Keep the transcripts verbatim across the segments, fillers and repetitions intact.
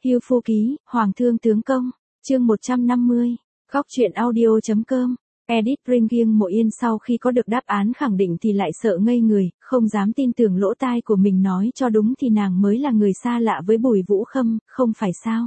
Hưu Phu Ký, Hoàng Thương Tướng Công, chương một trăm năm mươi, góc truyện audio.com. Edith Ringing Mộ Yên sau khi có được đáp án khẳng định thì lại sợ ngây người, không dám tin tưởng lỗ tai của mình, nói cho đúng thì nàng mới là người xa lạ với Bùi Vũ Khâm, không phải sao?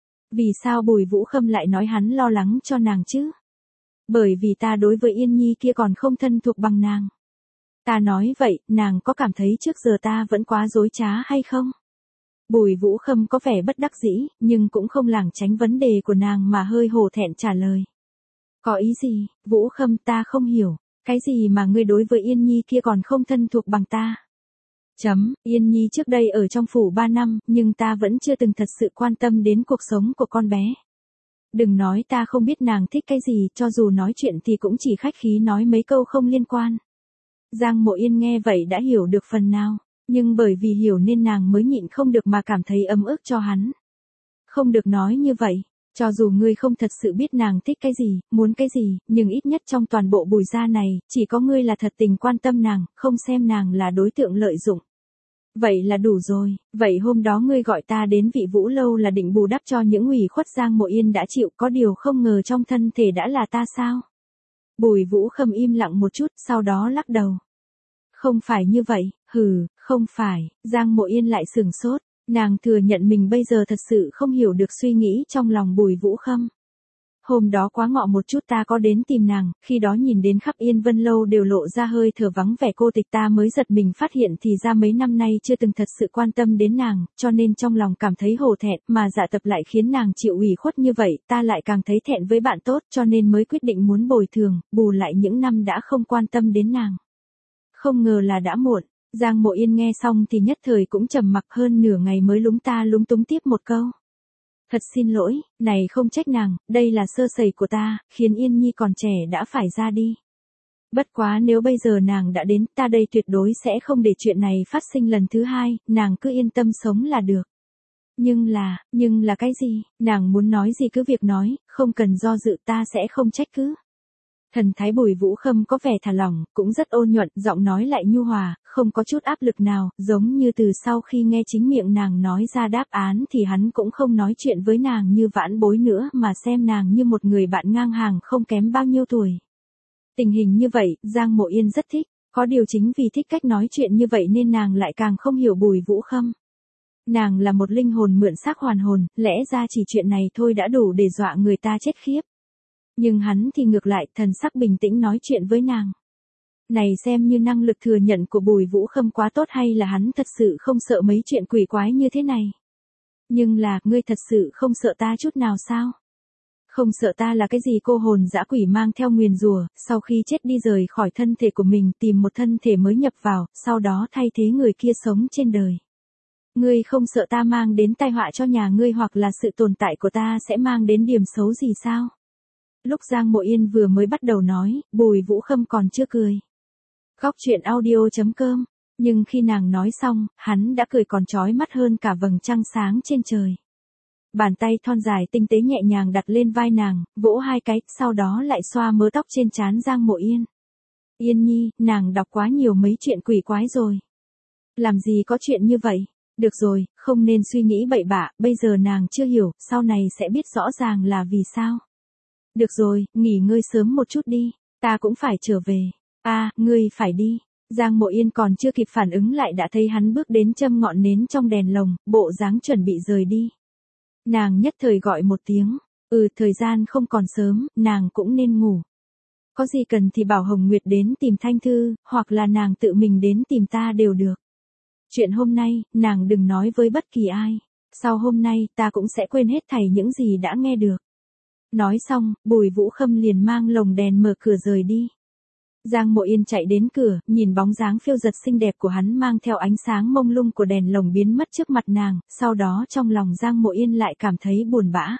Vì sao Bùi Vũ Khâm lại nói hắn lo lắng cho nàng chứ? Bởi vì ta đối với Yên Nhi kia còn không thân thuộc bằng nàng. Ta nói vậy, nàng có cảm thấy trước giờ ta vẫn quá dối trá hay không? Bùi Vũ Khâm có vẻ bất đắc dĩ, nhưng cũng không lảng tránh vấn đề của nàng mà hơi hổ thẹn trả lời. Có ý gì, Vũ Khâm, ta không hiểu, cái gì mà ngươi đối với Yên Nhi kia còn không thân thuộc bằng ta? Chấm, Yên Nhi trước đây ở trong phủ ba năm, nhưng ta vẫn chưa từng thật sự quan tâm đến cuộc sống của con bé. Đừng nói ta không biết nàng thích cái gì, cho dù nói chuyện thì cũng chỉ khách khí nói mấy câu không liên quan. Giang Mộ Yên nghe vậy đã hiểu được phần nào, nhưng bởi vì hiểu nên nàng mới nhịn không được mà cảm thấy ấm ức cho hắn. Không được nói như vậy, cho dù ngươi không thật sự biết nàng thích cái gì, muốn cái gì, nhưng ít nhất trong toàn bộ Bùi gia này, chỉ có ngươi là thật tình quan tâm nàng, không xem nàng là đối tượng lợi dụng. Vậy là đủ rồi, vậy hôm đó ngươi gọi ta đến Vị Vũ Lâu là định bù đắp cho những ủy khuất Giang Mộ Yên đã chịu, có điều không ngờ trong thân thể đã là ta sao? Bùi Vũ Khâm im lặng một chút, sau đó lắc đầu. Không phải như vậy, hừ, không phải, Giang Mộ Yên lại sừng sốt, nàng thừa nhận mình bây giờ thật sự không hiểu được suy nghĩ trong lòng Bùi Vũ Khâm. Hôm đó quá ngọ một chút ta có đến tìm nàng, khi đó nhìn đến khắp Yên Vân Lâu đều lộ ra hơi thở vắng vẻ cô tịch, ta mới giật mình phát hiện thì ra mấy năm nay chưa từng thật sự quan tâm đến nàng, cho nên trong lòng cảm thấy hổ thẹn, mà Dạ Tập lại khiến nàng chịu ủy khuất như vậy, ta lại càng thấy thẹn với bạn tốt, cho nên mới quyết định muốn bồi thường, bù lại những năm đã không quan tâm đến nàng. Không ngờ là đã muộn. Giang Mộ Yên nghe xong thì nhất thời cũng trầm mặc, hơn nửa ngày mới lúng ta lúng túng tiếp một câu. Thật xin lỗi, này không trách nàng, đây là sơ sẩy của ta, khiến Yên Nhi còn trẻ đã phải ra đi. Bất quá nếu bây giờ nàng đã đến, ta đây tuyệt đối sẽ không để chuyện này phát sinh lần thứ hai, nàng cứ yên tâm sống là được. Nhưng là, nhưng là cái gì, nàng muốn nói gì cứ việc nói, không cần do dự, ta sẽ không trách cứ. Thần thái Bùi Vũ Khâm có vẻ thả lỏng, cũng rất ôn nhuận, giọng nói lại nhu hòa, không có chút áp lực nào, giống như từ sau khi nghe chính miệng nàng nói ra đáp án thì hắn cũng không nói chuyện với nàng như vãn bối nữa mà xem nàng như một người bạn ngang hàng không kém bao nhiêu tuổi. Tình hình như vậy, Giang Mộ Yên rất thích, có điều chính vì thích cách nói chuyện như vậy nên nàng lại càng không hiểu Bùi Vũ Khâm. Nàng là một linh hồn mượn xác hoàn hồn, lẽ ra chỉ chuyện này thôi đã đủ để dọa người ta chết khiếp. Nhưng hắn thì ngược lại, thần sắc bình tĩnh nói chuyện với nàng. Này xem như năng lực thừa nhận của Bùi Vũ Khâm quá tốt hay là hắn thật sự không sợ mấy chuyện quỷ quái như thế này. Nhưng là, ngươi thật sự không sợ ta chút nào sao? Không sợ ta là cái gì? Cô hồn dã quỷ mang theo nguyền rủa, sau khi chết đi rời khỏi thân thể của mình, tìm một thân thể mới nhập vào, sau đó thay thế người kia sống trên đời. Ngươi không sợ ta mang đến tai họa cho nhà ngươi hoặc là sự tồn tại của ta sẽ mang đến điểm xấu gì sao? Lúc Giang Mộ Yên vừa mới bắt đầu nói, Bùi Vũ Khâm còn chưa cười. Góc truyện audio.com, nhưng khi nàng nói xong, hắn đã cười còn chói mắt hơn cả vầng trăng sáng trên trời. Bàn tay thon dài tinh tế nhẹ nhàng đặt lên vai nàng, vỗ hai cái, sau đó lại xoa mớ tóc trên trán Giang Mộ Yên. Yên Nhi, nàng đọc quá nhiều mấy chuyện quỷ quái rồi. Làm gì có chuyện như vậy? Được rồi, không nên suy nghĩ bậy bạ, bây giờ nàng chưa hiểu, sau này sẽ biết rõ ràng là vì sao. Được rồi, nghỉ ngơi sớm một chút đi, ta cũng phải trở về. A, à, ngươi phải đi. Giang Mộ Yên còn chưa kịp phản ứng lại đã thấy hắn bước đến châm ngọn nến trong đèn lồng, bộ dáng chuẩn bị rời đi. Nàng nhất thời gọi một tiếng, ừ, thời gian không còn sớm, nàng cũng nên ngủ. Có gì cần thì bảo Hồng Nguyệt đến tìm Thanh Thư, hoặc là nàng tự mình đến tìm ta đều được. Chuyện hôm nay, nàng đừng nói với bất kỳ ai. Sau hôm nay, ta cũng sẽ quên hết thảy những gì đã nghe được. Nói xong, Bùi Vũ Khâm liền mang lồng đèn mở cửa rời đi. Giang Mộ Yên chạy đến cửa, nhìn bóng dáng phiêu dật xinh đẹp của hắn mang theo ánh sáng mông lung của đèn lồng biến mất trước mặt nàng, sau đó trong lòng Giang Mộ Yên lại cảm thấy buồn bã.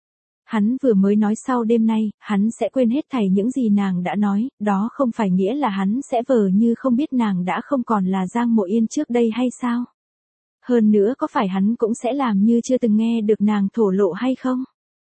Hắn vừa mới nói sau đêm nay, hắn sẽ quên hết thảy những gì nàng đã nói, đó không phải nghĩa là hắn sẽ vờ như không biết nàng đã không còn là Giang Mộ Yên trước đây hay sao? Hơn nữa có phải hắn cũng sẽ làm như chưa từng nghe được nàng thổ lộ hay không?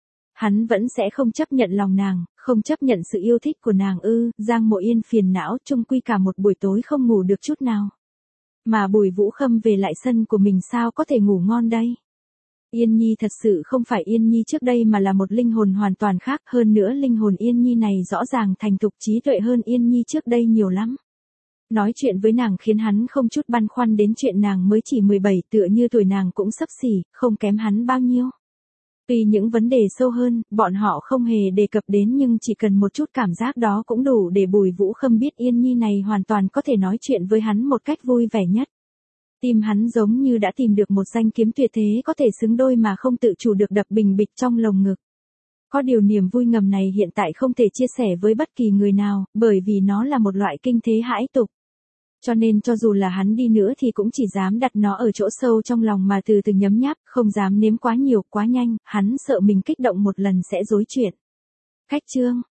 Hắn vẫn sẽ không chấp nhận lòng nàng, không chấp nhận sự yêu thích của nàng ư? Giang Mộ Yên phiền não, chung quy cả một buổi tối không ngủ được chút nào. Mà Bùi Vũ Khâm về lại sân của mình sao có thể ngủ ngon đây? Yên Nhi thật sự không phải Yên Nhi trước đây mà là một linh hồn hoàn toàn khác, hơn nữa linh hồn Yên Nhi này rõ ràng thành thục trí tuệ hơn Yên Nhi trước đây nhiều lắm. Nói chuyện với nàng khiến hắn không chút băn khoăn đến chuyện nàng mới chỉ mười bảy, tựa như tuổi nàng cũng xấp xỉ, không kém hắn bao nhiêu. Tuy những vấn đề sâu hơn, bọn họ không hề đề cập đến nhưng chỉ cần một chút cảm giác đó cũng đủ để Bùi Vũ Khâm biết Yên Nhi này hoàn toàn có thể nói chuyện với hắn một cách vui vẻ nhất. Tim hắn giống như đã tìm được một danh kiếm tuyệt thế có thể xứng đôi mà không tự chủ được đập bình bịch trong lồng ngực. Có điều niềm vui ngầm này hiện tại không thể chia sẻ với bất kỳ người nào, bởi vì nó là một loại kinh thế hãi tục. Cho nên cho dù là hắn đi nữa thì cũng chỉ dám đặt nó ở chỗ sâu trong lòng mà từ từ nhấm nháp, không dám nếm quá nhiều, quá nhanh, hắn sợ mình kích động một lần sẽ rối chuyện. Khách chương